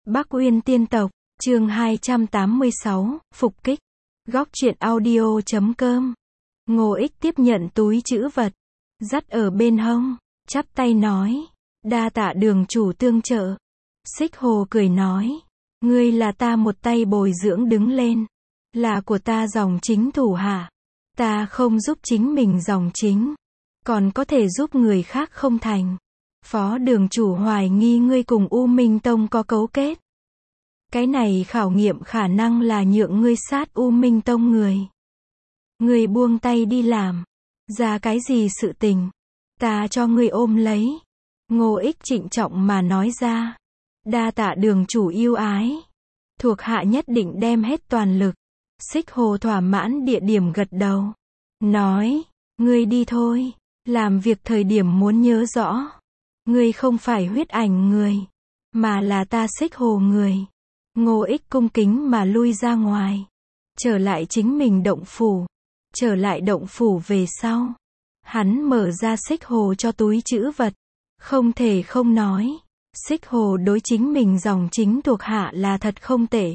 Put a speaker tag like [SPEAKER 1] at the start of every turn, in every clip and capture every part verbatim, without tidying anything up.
[SPEAKER 1] Bắc Uyên Tiên Tộc, chương hai trăm tám mươi sáu, Phục Kích. Góc truyện audio chấm com. Ngô Ích tiếp nhận túi trữ vật, dắt ở bên hông, chắp tay nói, đa tạ đường chủ tương trợ. Xích Hồ cười nói, ngươi là ta một tay bồi dưỡng đứng lên, là của ta dòng chính thủ hạ. Ta không giúp chính mình dòng chính, còn có thể giúp người khác không thành. Phó đường chủ hoài nghi ngươi cùng U Minh Tông có cấu kết. Cái này khảo nghiệm khả năng là nhượng ngươi sát U Minh Tông người. Ngươi buông tay đi làm, ra cái gì sự tình, ta cho ngươi ôm lấy. Ngô Ích trịnh trọng mà nói ra, đa tạ đường chủ yêu ái, thuộc hạ nhất định đem hết toàn lực. Xích Hồ thỏa mãn địa điểm gật đầu, nói, ngươi đi thôi, làm việc thời điểm muốn nhớ rõ, ngươi không phải huyết ảnh người, mà là ta Xích Hồ người. Ngô Ích cung kính mà lui ra ngoài, trở lại chính mình động phủ. Trở lại động phủ về sau, hắn mở ra Xích Hồ cho túi trữ vật. Không thể không nói, Xích Hồ đối chính mình dòng chính thuộc hạ là thật không tệ.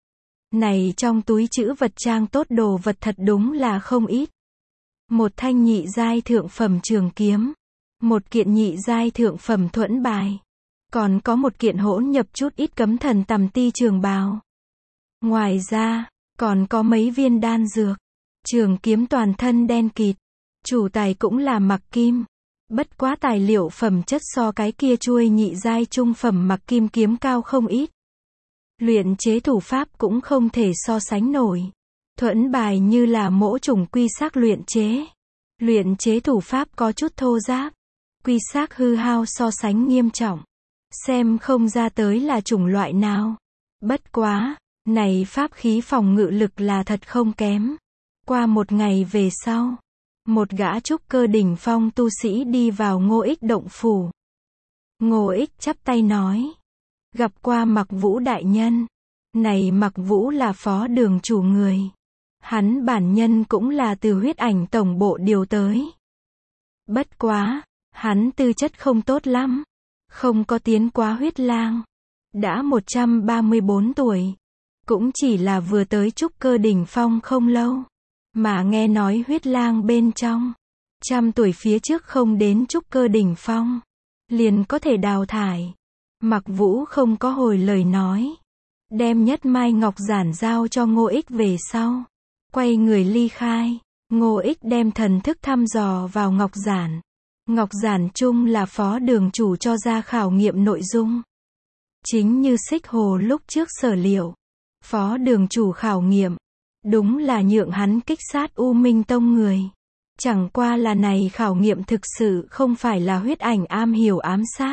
[SPEAKER 1] Này trong túi trữ vật trang tốt đồ vật thật đúng là không ít. Một thanh nhị giai thượng phẩm trường kiếm, một kiện nhị giai thượng phẩm thuẫn bài, còn có một kiện hỗn nhập chút ít cấm thần tầm ti trường bào. Ngoài ra, còn có mấy viên đan dược. Trường kiếm toàn thân đen kịt, chủ tài cũng là mặc kim. Bất quá tài liệu phẩm chất so cái kia chuôi nhị giai trung phẩm mặc kim kiếm cao không ít. Luyện chế thủ pháp cũng không thể so sánh nổi. Thuẫn bài như là mỗ trùng quy xác luyện chế. Luyện chế thủ pháp có chút thô ráp. Quy xác hư hao so sánh nghiêm trọng. Xem không ra tới là chủng loại nào. Bất quá, này pháp khí phòng ngự lực là thật không kém. Qua một ngày về sau, một gã trúc cơ đỉnh phong tu sĩ đi vào Ngô Ích động phủ. Ngô Ích chắp tay nói, gặp qua Mặc Vũ đại nhân. Này Mặc Vũ là phó đường chủ người. Hắn bản nhân cũng là từ huyết ảnh tổng bộ điều tới. Bất quá, hắn tư chất không tốt lắm, không có tiến quá huyết lang. Đã một trăm ba mươi bốn tuổi, cũng chỉ là vừa tới trúc cơ đỉnh phong không lâu. Mà nghe nói huyết lang bên trong, trăm tuổi phía trước không đến trúc cơ đỉnh phong, liền có thể đào thải. Mặc Vũ không có hồi lời nói, đem nhất mai ngọc giản giao cho Ngô Ích về sau, quay người ly khai. Ngô Ích đem thần thức thăm dò vào ngọc giản. Ngọc giản chung là phó đường chủ cho ra khảo nghiệm nội dung. Chính như Xích Hồ lúc trước sở liệu, phó đường chủ khảo nghiệm, đúng là nhượng hắn kích sát U Minh Tông người. Chẳng qua là này khảo nghiệm thực sự không phải là huyết ảnh am hiểu ám sát,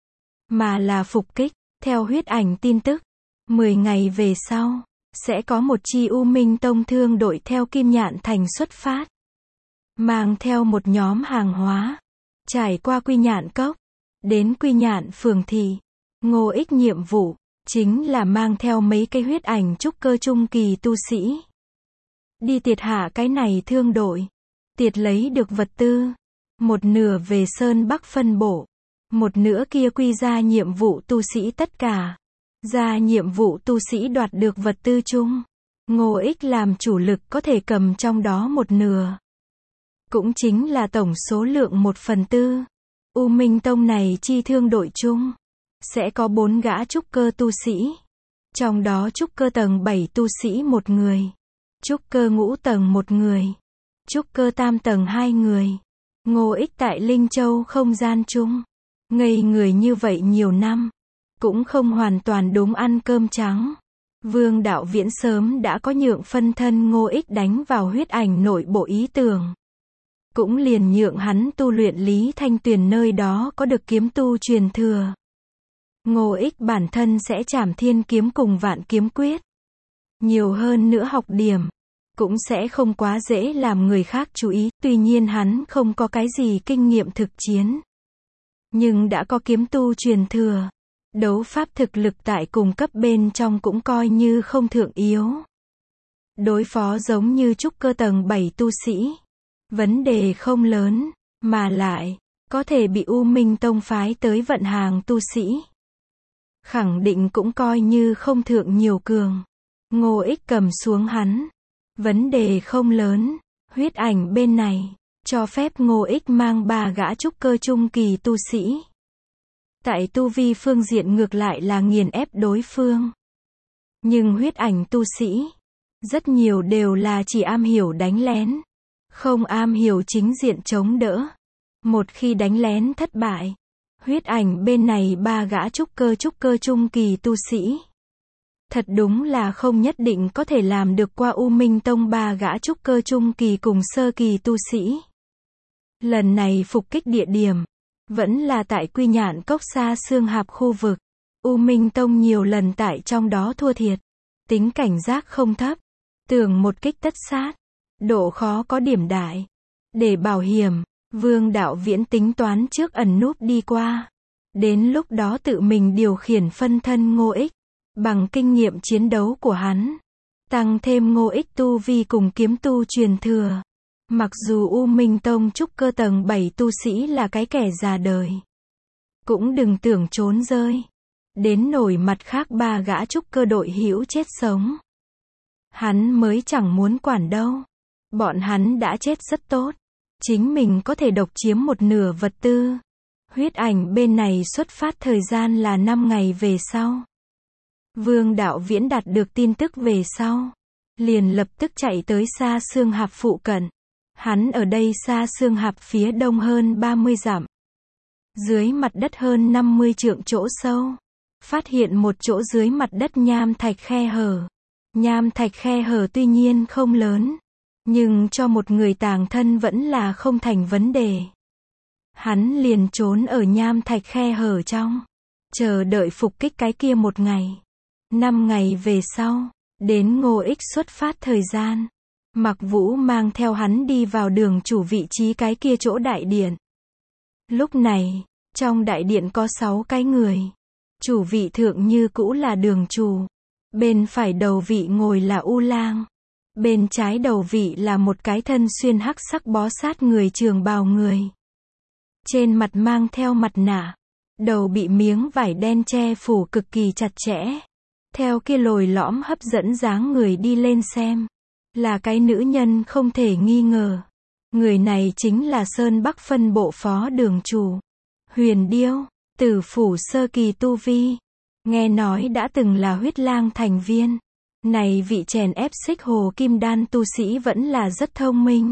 [SPEAKER 1] mà là phục kích. Theo huyết ảnh tin tức, mười ngày về sau, sẽ có một chi U Minh Tông thương đội theo Kim Nhạn Thành xuất phát. Mang theo một nhóm hàng hóa, trải qua Quy Nhạn Cốc, đến Quy Nhạn Phường Thị. Ngô Ích nhiệm vụ, chính là mang theo mấy cây huyết ảnh trúc cơ trung kỳ tu sĩ. Đi tiệt hạ cái này thương đội. Tiệt lấy được vật tư. Một nửa về Sơn Bắc phân bổ. Một nửa kia quy ra nhiệm vụ tu sĩ tất cả. Ra nhiệm vụ tu sĩ đoạt được vật tư chung. Ngô Ích làm chủ lực có thể cầm trong đó một nửa. Cũng chính là tổng số lượng một phần tư. U Minh Tông này chi thương đội chung sẽ có bốn gã trúc cơ tu sĩ. Trong đó trúc cơ tầng bảy tu sĩ một người. Trúc cơ ngũ tầng một người. Trúc cơ tam tầng hai người. Ngô Ích tại Linh Châu không gian chung. Ngây người như vậy nhiều năm. Cũng không hoàn toàn đúng ăn cơm trắng. Vương Đạo Viễn sớm đã có nhượng phân thân Ngô Ích đánh vào huyết ảnh nội bộ ý tưởng. Cũng liền nhượng hắn tu luyện Lý Thanh Tuyền nơi đó có được kiếm tu truyền thừa. Ngô Ích bản thân sẽ trảm thiên kiếm cùng vạn kiếm quyết. Nhiều hơn nữa học điểm, cũng sẽ không quá dễ làm người khác chú ý. Tuy nhiên hắn không có cái gì kinh nghiệm thực chiến, nhưng đã có kiếm tu truyền thừa. Đấu pháp thực lực tại cùng cấp bên trong cũng coi như không thượng yếu. Đối phó giống như trúc cơ tầng bảy tu sĩ, vấn đề không lớn, mà lại có thể bị U Minh Tông phái tới vận hàng tu sĩ. khẳng định cũng coi như không thượng nhiều cường. Ngô Ích cầm xuống hắn. Vấn đề không lớn, huyết ảnh bên này, cho phép Ngô Ích mang ba gã trúc cơ trung kỳ tu sĩ. Tại tu vi phương diện ngược lại là nghiền ép đối phương. Nhưng huyết ảnh tu sĩ, rất nhiều đều là chỉ am hiểu đánh lén, không am hiểu chính diện chống đỡ. Một khi đánh lén thất bại, huyết ảnh bên này ba gã trúc cơ trúc cơ trung kỳ tu sĩ. Thật đúng là không nhất định có thể làm được qua U Minh Tông ba gã trúc cơ trung kỳ cùng sơ kỳ tu sĩ. Lần này phục kích địa điểm, vẫn là tại Quy Nhạn Cốc Sa Xương Hạp khu vực. U Minh Tông nhiều lần tại trong đó thua thiệt. Tính cảnh giác không thấp. Tưởng một kích tất sát. Độ khó có điểm đại. Để bảo hiểm, Vương Đạo Viễn tính toán trước ẩn núp đi qua. Đến lúc đó tự mình điều khiển phân thân Ngô Ích. Bằng kinh nghiệm chiến đấu của hắn. Tăng thêm Ngô Ích tu vi cùng kiếm tu truyền thừa. Mặc dù U Minh Tông trúc cơ tầng bảy tu sĩ là cái kẻ già đời. Cũng đừng tưởng trốn rơi. Đến nổi mặt khác ba gã trúc cơ đội hữu chết sống. Hắn mới chẳng muốn quản đâu. Bọn hắn đã chết rất tốt. Chính mình có thể độc chiếm một nửa vật tư. Huyết ảnh bên này xuất phát thời gian là năm ngày về sau. Vương Đạo Viễn đạt được tin tức về sau. Liền lập tức chạy tới Sa Xương Hạp phụ cận. Hắn ở đây Sa Xương Hạp phía đông hơn ba mươi dặm. Dưới mặt đất hơn năm mươi trượng chỗ sâu. Phát hiện một chỗ dưới mặt đất nham thạch khe hở. Nham thạch khe hở tuy nhiên không lớn. Nhưng cho một người tàng thân vẫn là không thành vấn đề. Hắn liền trốn ở nham thạch khe hở trong. Chờ đợi phục kích cái kia một ngày. Năm ngày về sau. Đến Ngô Ích xuất phát thời gian. Mạc Vũ mang theo hắn đi vào đường chủ vị trí cái kia chỗ đại điện. Lúc này, trong đại điện có sáu cái người. Chủ vị thượng như cũ là đường chủ. Bên phải đầu vị ngồi là U Lang. Bên trái đầu vị là một cái thân xuyên hắc sắc bó sát người trường bào người. Trên mặt mang theo mặt nạ. Đầu bị miếng vải đen che phủ cực kỳ chặt chẽ. Theo kia lồi lõm hấp dẫn dáng người đi lên xem. Là cái nữ nhân không thể nghi ngờ. Người này chính là Sơn Bắc phân bộ phó đường chủ. Huyền Điêu, tử phủ sơ kỳ tu vi. Nghe nói đã từng là huyết lang thành viên. Này vị chèn ép xích hồ kim đan tu sĩ vẫn là rất thông minh.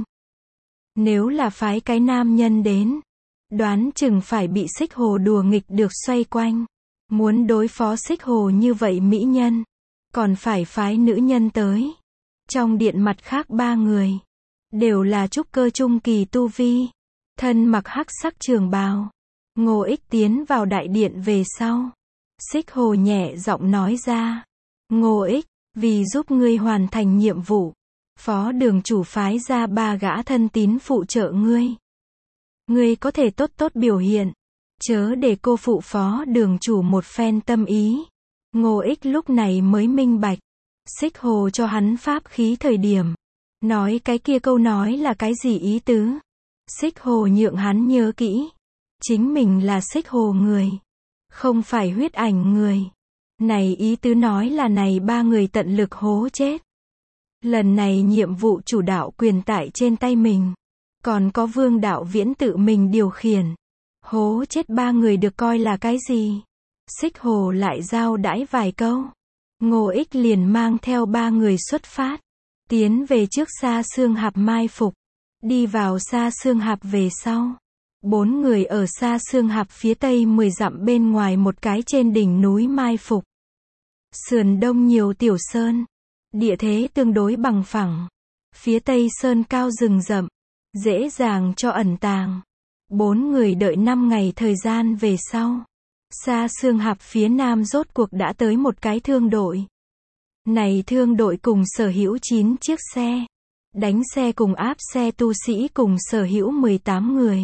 [SPEAKER 1] Nếu là phái cái nam nhân đến. Đoán chừng phải bị xích hồ đùa nghịch được xoay quanh. Muốn đối phó xích hồ như vậy mỹ nhân. Còn phải phái nữ nhân tới. Trong điện mặt khác ba người. Đều là trúc cơ trung kỳ tu vi. Thân mặc hắc sắc trường bào. Ngô Ích tiến vào đại điện về sau. Xích hồ nhẹ giọng nói ra. Ngô Ích, vì giúp ngươi hoàn thành nhiệm vụ. Phó đường chủ phái ra ba gã thân tín phụ trợ ngươi. Ngươi có thể tốt tốt biểu hiện. Chớ để cô phụ phó đường chủ một phen tâm ý. Ngô Ích lúc này mới minh bạch. Xích hồ cho hắn pháp khí thời điểm. Nói cái kia câu nói là cái gì ý tứ. Xích hồ nhượng hắn nhớ kỹ. Chính mình là xích hồ người. Không phải huyết ảnh người. Này ý tứ nói là này ba người tận lực hố chết. Lần này nhiệm vụ chủ đạo quyền tại trên tay mình. Còn có Vương Đạo Viễn tự mình điều khiển. Hố chết ba người được coi là cái gì? Xích hồ lại giao đãi vài câu. Ngô Ích liền mang theo ba người xuất phát. Tiến về trước Sa Xương Hạp mai phục. Đi vào Sa Xương Hạp về sau. Bốn người ở Sa Xương Hạp phía tây mười dặm bên ngoài một cái trên đỉnh núi mai phục. Sườn đông nhiều tiểu sơn. Địa thế tương đối bằng phẳng. Phía tây sơn cao rừng rậm. Dễ dàng cho ẩn tàng. Bốn người đợi năm ngày thời gian về sau. Sa Xương Hạp phía nam rốt cuộc đã tới một cái thương đội. Này thương đội cùng sở hữu chín chiếc xe. Đánh xe cùng áp xe tu sĩ cùng sở hữu mười tám người.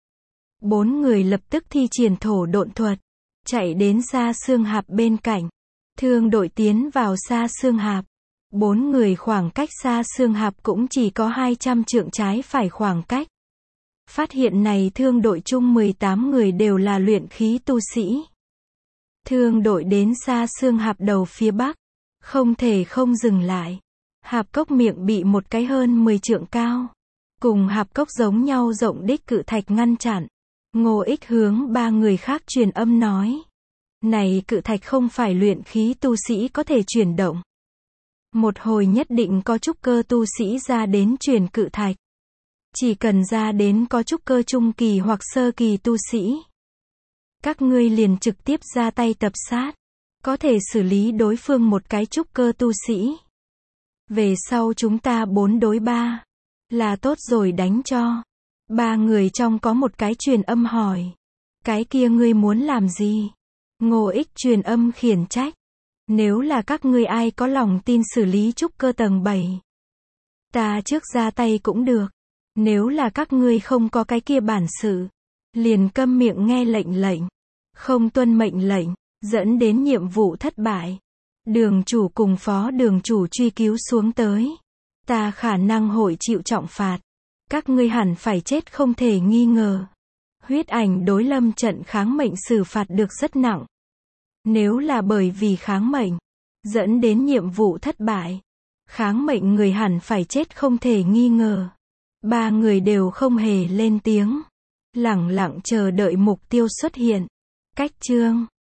[SPEAKER 1] Bốn người lập tức thi triển thổ độn thuật. Chạy đến Sa Xương Hạp bên cạnh. Thương đội tiến vào Sa Xương Hạp. Bốn người khoảng cách Sa Xương Hạp cũng chỉ có hai trăm trượng trái phải khoảng cách. Phát hiện này thương đội chung mười tám người đều là luyện khí tu sĩ. Thương đội đến xa xương hạp đầu phía bắc. Không thể không dừng lại. Hạp cốc miệng bị một cái hơn mười trượng cao. Cùng hạp cốc giống nhau rộng đích cự thạch ngăn chặn. Ngô Ích hướng ba người khác truyền âm nói. Này cự thạch không phải luyện khí tu sĩ có thể chuyển động. Một hồi nhất định có trúc cơ tu sĩ ra đến chuyển cự thạch. Chỉ cần ra đến có trúc cơ trung kỳ hoặc sơ kỳ tu sĩ. Các ngươi liền trực tiếp ra tay tập sát. Có thể xử lý đối phương một cái trúc cơ tu sĩ. Về sau chúng ta bốn đối ba. Là tốt rồi đánh cho. Ba người trong có một cái truyền âm hỏi. Cái kia ngươi muốn làm gì? Ngô Ích truyền âm khiển trách. Nếu là các ngươi ai có lòng tin xử lý trúc cơ tầng bảy. Ta trước ra tay cũng được. Nếu là các ngươi không có cái kia bản sự. Liền câm miệng nghe lệnh lệnh. Không tuân mệnh lệnh. Dẫn đến nhiệm vụ thất bại. Đường chủ cùng phó đường chủ truy cứu xuống tới. Ta khả năng hội chịu trọng phạt. Các ngươi hẳn phải chết không thể nghi ngờ. Huyết ảnh đối lâm trận kháng mệnh xử phạt được rất nặng. Nếu là bởi vì kháng mệnh, dẫn đến nhiệm vụ thất bại. Kháng mệnh người hẳn phải chết không thể nghi ngờ. Ba người đều không hề lên tiếng. Lẳng lặng chờ đợi mục tiêu xuất hiện. Cách chương